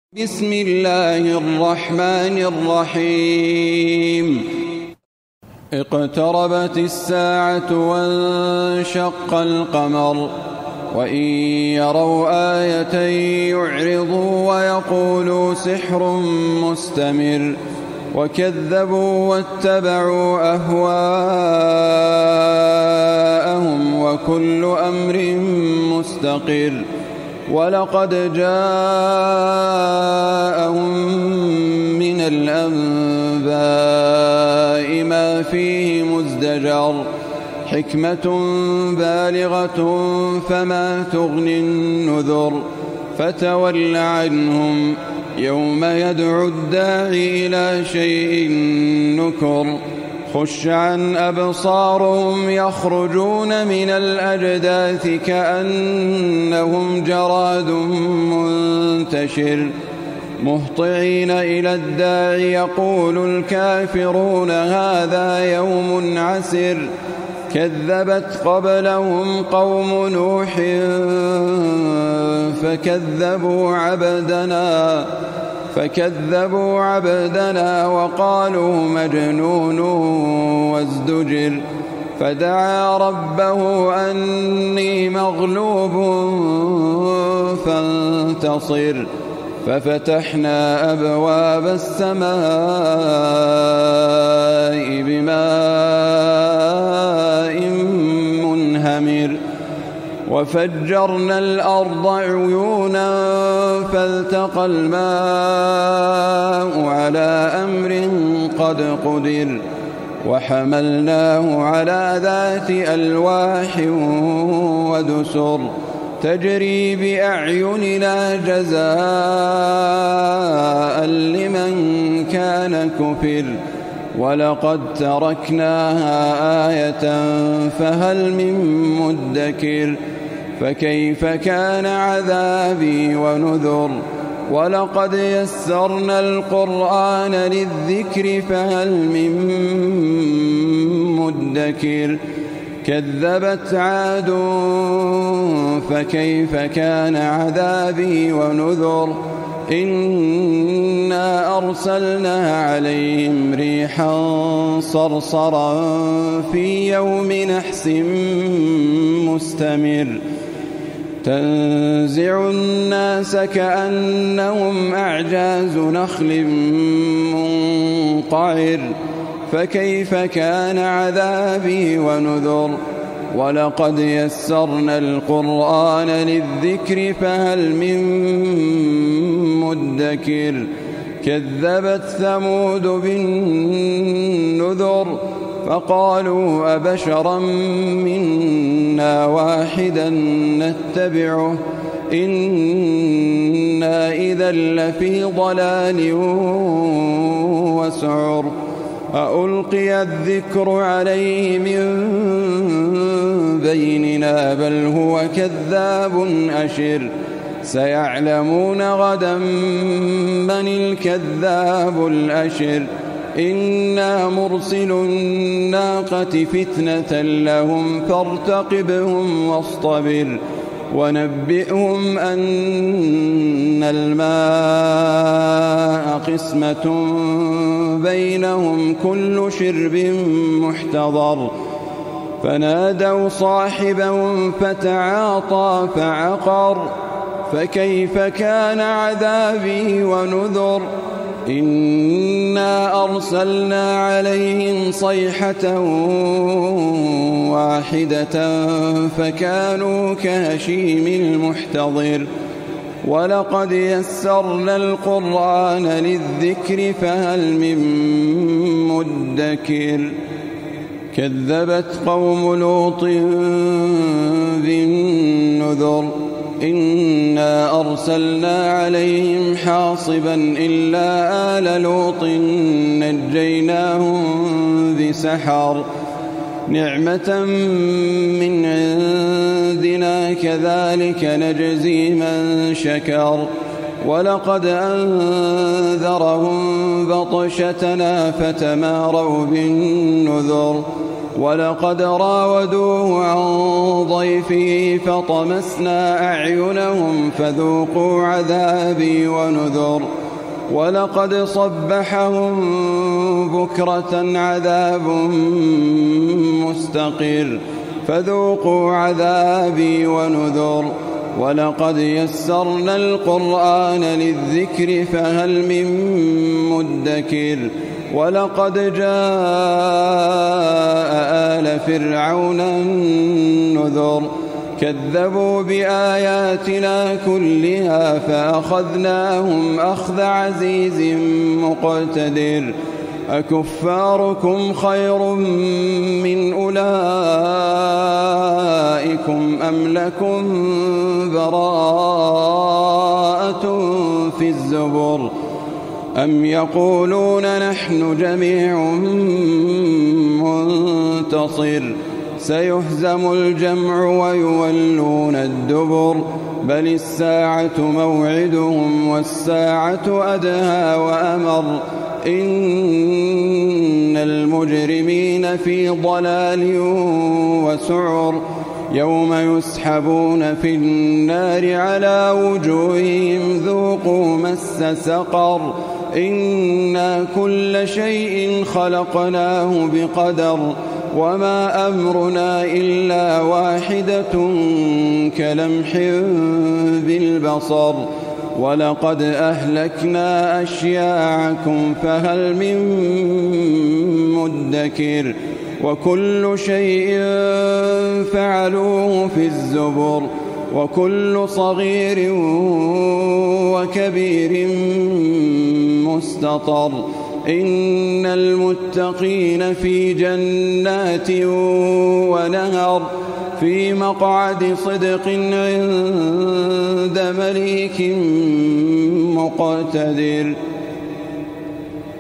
بسم الله الرحمن الرحيم. اقتربت الساعة وانشق القمر وإن يروا آية يعرضوا ويقولوا سحر مستمر وكذبوا واتبعوا أهواءهم وكل أمر مستقر ولقد جاءهم من الأنباء ما فيه مزدجر حكمة بالغة فما تغني النذر فتول عنهم يوم يدعو الداعي إلى شيء نكر خش عن أبصارهم يخرجون من الأجداث كأنهم جراد منتشر مهطعين إلى الداعي يقول الكافرون هذا يوم عسر كذبت قبلهم قوم نوح فكذبوا عبدنا وقالوا مجنون وازدجر فدعا ربه أني مغلوب فانتصر ففتحنا أبواب السماء بماء منهمر وفجرنا الأرض عيونا فالتقى الماء على أمر قد قدر وحملناه على ذات ألواح ودسر تجري بأعيننا جزاء لمن كان كفر ولقد تركناها آية فهل من مدكر فكيف كان عذابي ونذر ولقد يسرنا القرآن للذكر فهل من مدكر كذبت عاد فكيف كان عذابي ونذر إنا أرسلنا عليهم ريحا صرصرا في يوم نحس مستمر تنزع الناس كأنهم أعجاز نخل منقعر فكيف كان عذابي ونذر ولقد يسرنا القرآن للذكر فهل من مدكر كذبت ثمود بالنذر فقالوا أبشرا منا واحدا نتبعه إنا إذا لفي ضلال وسعر أألقي الذكر عليه من بيننا بل هو كذاب أشر سيعلمون غدا من الكذاب الأشر إنا مرسل الناقة فتنة لهم فارتقبهم واصطبر ونبئهم أن الماء قسمة بينهم كل شرب محتضر فنادوا صاحبهم فتعاطى فعقر فكيف كان عذابي ونذر إنا أرسلنا عليهم صيحة واحدة فكانوا كهشيم المحتضر ولقد يسرنا القرآن للذكر فهل من مدكر كذبت قوم لوط بالنذر إنا أرسلنا عليهم حاصبا إلا آل لوط نجيناهم بسحر نعمة من عندنا كذلك نجزي من شكر ولقد أنذرهم بطشتنا فتماروا بالنذر ولقد راودوه عن ضيفه فطمسنا أعينهم فذوقوا عذابي ونذر ولقد صبحهم بكرة عذاب مستقر فذوقوا عذابي ونذر ولقد يسرنا القرآن للذكر فهل من مدكر ولقد جاء آل فرعون النذر كذبوا بآياتنا كلها فأخذناهم أخذ عزيز مقتدر أكفاركم خير من أولئكم أم لكم براءة في الزبر أم يقولون نحن جميع منتصر سيهزم الجمع ويولون الدبر بل الساعة موعدهم والساعة أدهى وأمر إن المجرمين في ضلال وسعر يوم يسحبون في النار على وجوههم ذوقوا مس سقر إنا كل شيء خلقناه بقدر وما أمرنا إلا واحدة كلمح بالبصر ولقد أهلكنا أشياعكم فهل من مدكر وكل شيء فعلوه في الزبر وكل صغير وكبير مستطر إن المتقين في جنات ونهر في مقعد صدق عند مليك مقتدر.